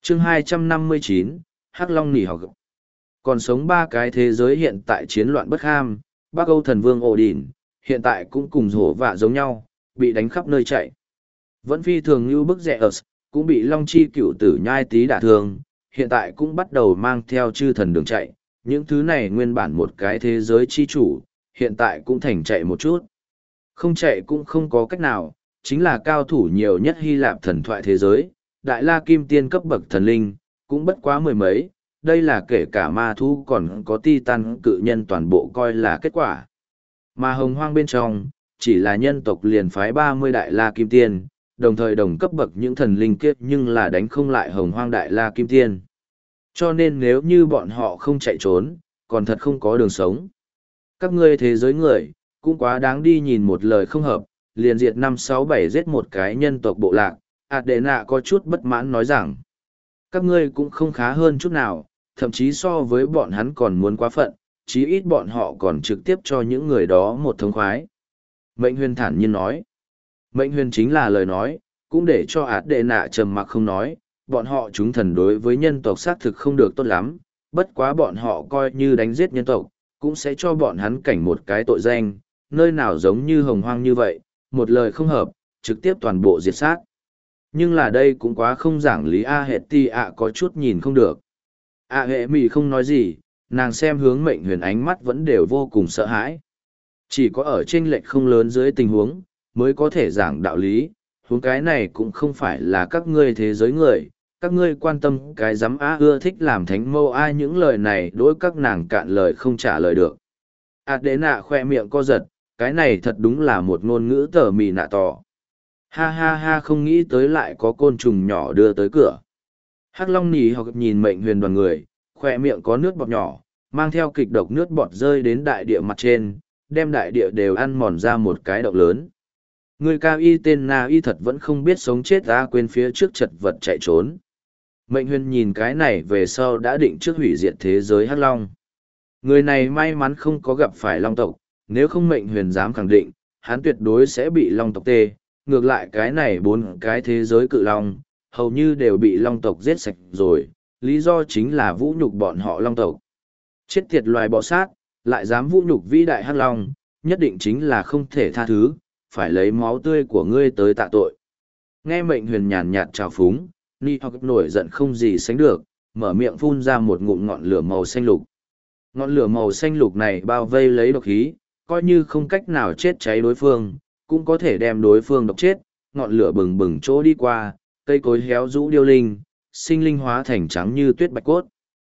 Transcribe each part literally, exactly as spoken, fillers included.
chương hai trăm năm mươi chín, Hắc Long nỉ học. Còn sống ba cái thế giới hiện tại chiến loạn bất ham, Bắc Âu thần vương ổ đỉn, hiện tại cũng cùng hổ vạ giống nhau, bị đánh khắp nơi chạy. Vẫn phi thường như bức rẻ ở, cũng bị Long Chi cựu tử nhai tí đả thương, hiện tại cũng bắt đầu mang theo chư thần đường chạy. Những thứ này nguyên bản một cái thế giới chi chủ, hiện tại cũng thành chạy một chút. Không chạy cũng không có cách nào, chính là cao thủ nhiều nhất Hy Lạp thần thoại thế giới, Đại La Kim Tiên cấp bậc thần linh, cũng bất quá mười mấy, đây là kể cả ma thú còn có Titan cự nhân toàn bộ coi là kết quả. Mà hồng hoang bên trong, chỉ là nhân tộc liền phái ba mươi Đại La Kim Tiên, đồng thời đồng cấp bậc những thần linh kiếp nhưng là đánh không lại hồng hoang Đại La Kim Tiên. Cho nên nếu như bọn họ không chạy trốn, còn thật không có đường sống. Các ngươi thế giới người, cũng quá đáng đi nhìn một lời không hợp, liền diệt năm sáu bảy giết một cái nhân tộc bộ lạc. Adena có chút bất mãn nói rằng, các ngươi cũng không khá hơn chút nào, thậm chí so với bọn hắn còn muốn quá phận, chí ít bọn họ còn trực tiếp cho những người đó một thống khoái. Mệnh huyền thản nhiên nói, mệnh huyền chính là lời nói, cũng để cho Adena trầm mặc không nói, bọn họ chúng thần đối với nhân tộc xác thực không được tốt lắm, bất quá bọn họ coi như đánh giết nhân tộc, cũng sẽ cho bọn hắn cảnh một cái tội danh, nơi nào giống như hồng hoang như vậy, một lời không hợp, trực tiếp toàn bộ diệt sát. Nhưng là đây cũng quá không giảng lý A hệ ti ạ có chút nhìn không được. A hệ mì không nói gì, nàng xem hướng mệnh huyền ánh mắt vẫn đều vô cùng sợ hãi. Chỉ có ở chênh lệch không lớn dưới tình huống, mới có thể giảng đạo lý, huống cái này cũng không phải là các ngươi thế giới người, các ngươi quan tâm cái dám á ưa thích làm thánh mâu ai những lời này đối các nàng cạn lời không trả lời được. Ảt đế nạ khoe miệng co giật, cái này thật đúng là một ngôn ngữ tờ mì nạ tỏ. Ha ha ha không nghĩ tới lại có côn trùng nhỏ đưa tới cửa. Hắc Long nỉ học nhìn mệnh huyền đoàn người, khoe miệng có nước bọt nhỏ, mang theo kịch độc nước bọt rơi đến đại địa mặt trên, đem đại địa đều ăn mòn ra một cái động lớn. Người cao y tên Na y thật vẫn không biết sống chết ra quên phía trước chật vật chạy trốn. Mệnh huyền nhìn cái này về sau đã định trước hủy diệt thế giới Hắc Long. Người này may mắn không có gặp phải Long tộc, nếu không mệnh huyền dám khẳng định, hắn tuyệt đối sẽ bị Long tộc tê. Ngược lại cái này bốn cái thế giới cự Long, hầu như đều bị Long tộc giết sạch rồi, lý do chính là vũ nhục bọn họ Long tộc. Chết tiệt loài bọ sát, lại dám vũ nhục vĩ đại Hắc Long, nhất định chính là không thể tha thứ, phải lấy máu tươi của ngươi tới tạ tội. Nghe mệnh huyền nhàn nhạt trào phúng, Ni hoặc nổi giận không gì sánh được, mở miệng phun ra một ngụm ngọn lửa màu xanh lục. Ngọn lửa màu xanh lục này bao vây lấy độc khí, coi như không cách nào chết cháy đối phương, cũng có thể đem đối phương độc chết, ngọn lửa bừng bừng chỗ đi qua, cây cối héo rũ điêu linh, sinh linh hóa thành trắng như tuyết bạch cốt.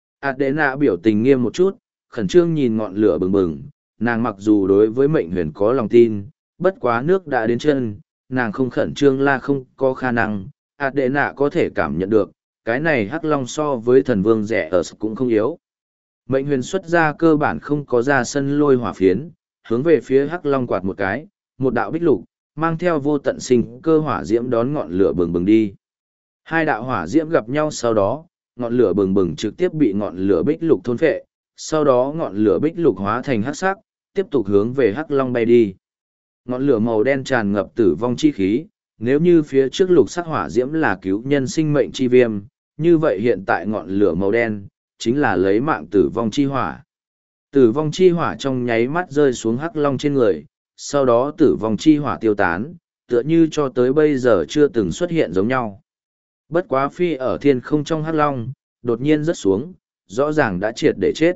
Adena biểu tình nghiêm một chút, khẩn trương nhìn ngọn lửa bừng bừng, nàng mặc dù đối với mệnh huyền có lòng tin, bất quá nước đã đến chân, nàng không khẩn trương là không có khả năng, Adena có thể cảm nhận được, cái này Hắc Long so với thần vương rẻ ở cũng không yếu. Mệnh huyền xuất ra cơ bản không có ra sân lôi hỏa phiến, hướng về phía Hắc Long quạt một cái, một đạo bích lục, mang theo vô tận sinh cơ hỏa diễm đón ngọn lửa bừng bừng đi. Hai đạo hỏa diễm gặp nhau sau đó, ngọn lửa bừng bừng trực tiếp bị ngọn lửa bích lục thôn phệ, sau đó ngọn lửa bích lục hóa thành hắc sắc, tiếp tục hướng về Hắc Long bay đi. Ngọn lửa màu đen tràn ngập tử vong chi khí, nếu như phía trước lục sắc hỏa diễm là cứu nhân sinh mệnh chi viêm, như vậy hiện tại ngọn lửa màu đen, chính là lấy mạng tử vong chi hỏa. Tử vong chi hỏa trong nháy mắt rơi xuống Hắc Long trên người, sau đó tử vong chi hỏa tiêu tán, tựa như cho tới bây giờ chưa từng xuất hiện giống nhau. Bất quá phi ở thiên không trong Hắc Long, đột nhiên rớt xuống, rõ ràng đã triệt để chết.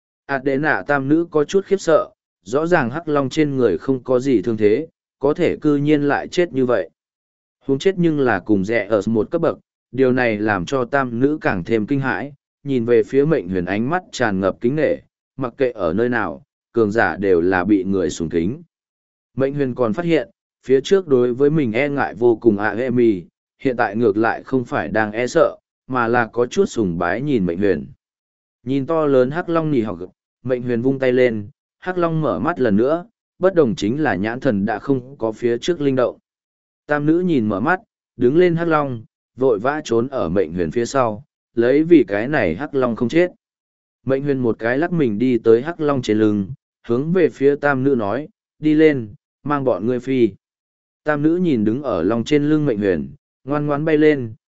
Adena tam nữ có chút khiếp sợ, rõ ràng Hắc Long trên người không có gì thương thế, có thể cư nhiên lại chết như vậy. Huống chết nhưng là cùng rẻ ở một cấp bậc, điều này làm cho tam nữ càng thêm kinh hãi, nhìn về phía mệnh huyền ánh mắt tràn ngập kính nể, mặc kệ ở nơi nào, cường giả đều là bị người sùng kính. Mệnh huyền còn phát hiện, phía trước đối với mình e ngại vô cùng ạ hệ mì, hiện tại ngược lại không phải đang e sợ, mà là có chút sùng bái nhìn mệnh huyền. Nhìn to lớn Hắc Long nỉ học, mệnh huyền vung tay lên, Hắc Long mở mắt lần nữa, bất đồng chính là nhãn thần đã không có phía trước linh động. Tam nữ nhìn mở mắt, đứng lên Hắc Long, vội vã trốn ở mệnh huyền phía sau, lấy vì cái này Hắc Long không chết. Mệnh huyền một cái lắc mình đi tới Hắc Long trên lưng, hướng về phía tam nữ nói, đi lên, mang bọn ngươi phi. Tam nữ nhìn đứng ở Long trên lưng mệnh huyền, ngoan ngoãn bay lên,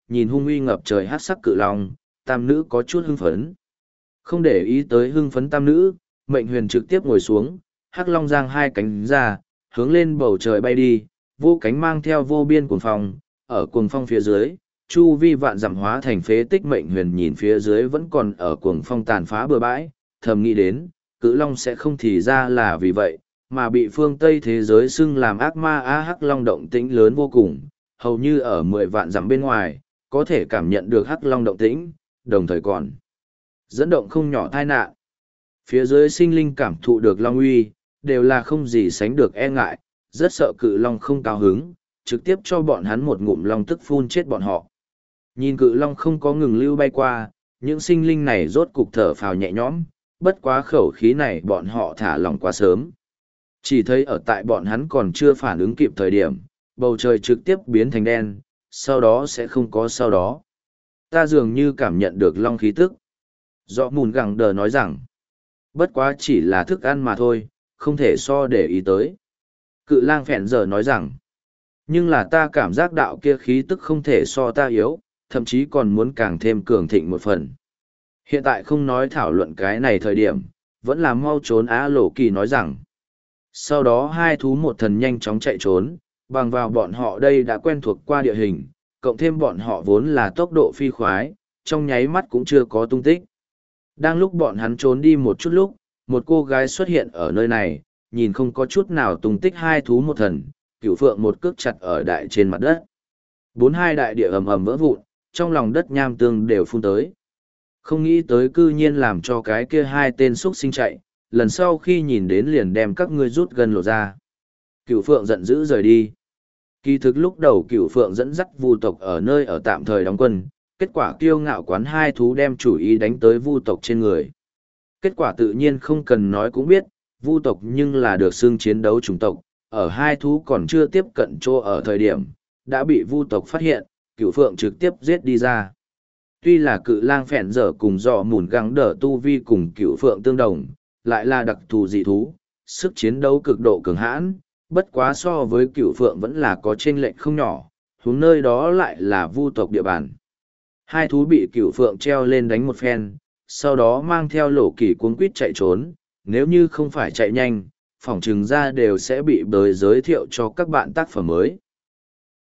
nhìn hung uy ngập trời hát sắc cự long, tam nữ có chút hưng phấn. Không để ý tới hưng phấn tam nữ, mệnh huyền trực tiếp ngồi xuống, hắc long giang hai cánh ra, hướng lên bầu trời bay đi, vô cánh mang theo vô biên cuồng phong, ở cuồng phong phía dưới, chu vi vạn dặm hóa thành phế tích. Mệnh huyền nhìn phía dưới vẫn còn ở cuồng phong tàn phá bừa bãi, thầm nghĩ đến, cự long sẽ không thì ra là vì vậy, mà bị phương Tây thế giới xưng làm ác ma. A hắc long động tĩnh lớn vô cùng, hầu như ở mười vạn dặm bên ngoài, có thể cảm nhận được hắc long động tĩnh, đồng thời còn dẫn động không nhỏ tai nạn. Phía dưới sinh linh cảm thụ được long uy, đều là không gì sánh được e ngại, rất sợ cự long không cao hứng, trực tiếp cho bọn hắn một ngụm long tức phun chết bọn họ. Nhìn cự long không có ngừng lưu bay qua, những sinh linh này rốt cục thở phào nhẹ nhõm, bất quá khẩu khí này bọn họ thả lòng quá sớm. Chỉ thấy ở tại bọn hắn còn chưa phản ứng kịp thời điểm, bầu trời trực tiếp biến thành đen, sau đó sẽ không có sau đó. Ta dường như cảm nhận được long khí tức. Dọ mùn gẳng đờ nói rằng, bất quá chỉ là thức ăn mà thôi, không thể so để ý tới. Cự lang phèn giờ nói rằng, nhưng là ta cảm giác đạo kia khí tức không thể so ta yếu, thậm chí còn muốn càng thêm cường thịnh một phần. Hiện tại không nói thảo luận cái này thời điểm, vẫn là mau trốn. Á Lỗ Kỳ nói rằng, sau đó hai thú một thần nhanh chóng chạy trốn, bằng vào bọn họ đây đã quen thuộc qua địa hình, cộng thêm bọn họ vốn là tốc độ phi khoái, trong nháy mắt cũng chưa có tung tích. Đang lúc bọn hắn trốn đi một chút lúc, một cô gái xuất hiện ở nơi này, nhìn không có chút nào tung tích hai thú một thần, cửu phượng một cước chặt ở đại trên mặt đất. Bốn hai đại địa ầm ầm vỡ vụn, trong lòng đất nham tương đều phun tới. Không nghĩ tới cư nhiên làm cho cái kia hai tên xuất sinh chạy, lần sau khi nhìn đến liền đem các ngươi rút gần lộ ra. Cửu phượng giận dữ rời đi. Kỳ thực lúc đầu cửu phượng dẫn dắt vu tộc ở nơi ở tạm thời đóng quân, kết quả kiêu ngạo quán hai thú đem chủ ý đánh tới vu tộc trên người. Kết quả tự nhiên không cần nói cũng biết, vu tộc nhưng là được xưng chiến đấu chủng tộc, ở hai thú còn chưa tiếp cận chỗ ở thời điểm, đã bị vu tộc phát hiện, cửu phượng trực tiếp giết đi ra. Tuy là cự lang phèn dở cùng dò mùn gắng đỡ tu vi cùng cửu phượng tương đồng, lại là đặc thù dị thú, sức chiến đấu cực độ cường hãn, bất quá so với cửu phượng vẫn là có chênh lệch không nhỏ, huống nơi đó lại là vu tộc địa bàn. Hai thú bị cửu phượng treo lên đánh một phen, sau đó mang theo Lỗ Kỳ cuống quýt chạy trốn, nếu như không phải chạy nhanh, phỏng chừng ra đều sẽ bị bới giới thiệu cho các bạn tác phẩm mới.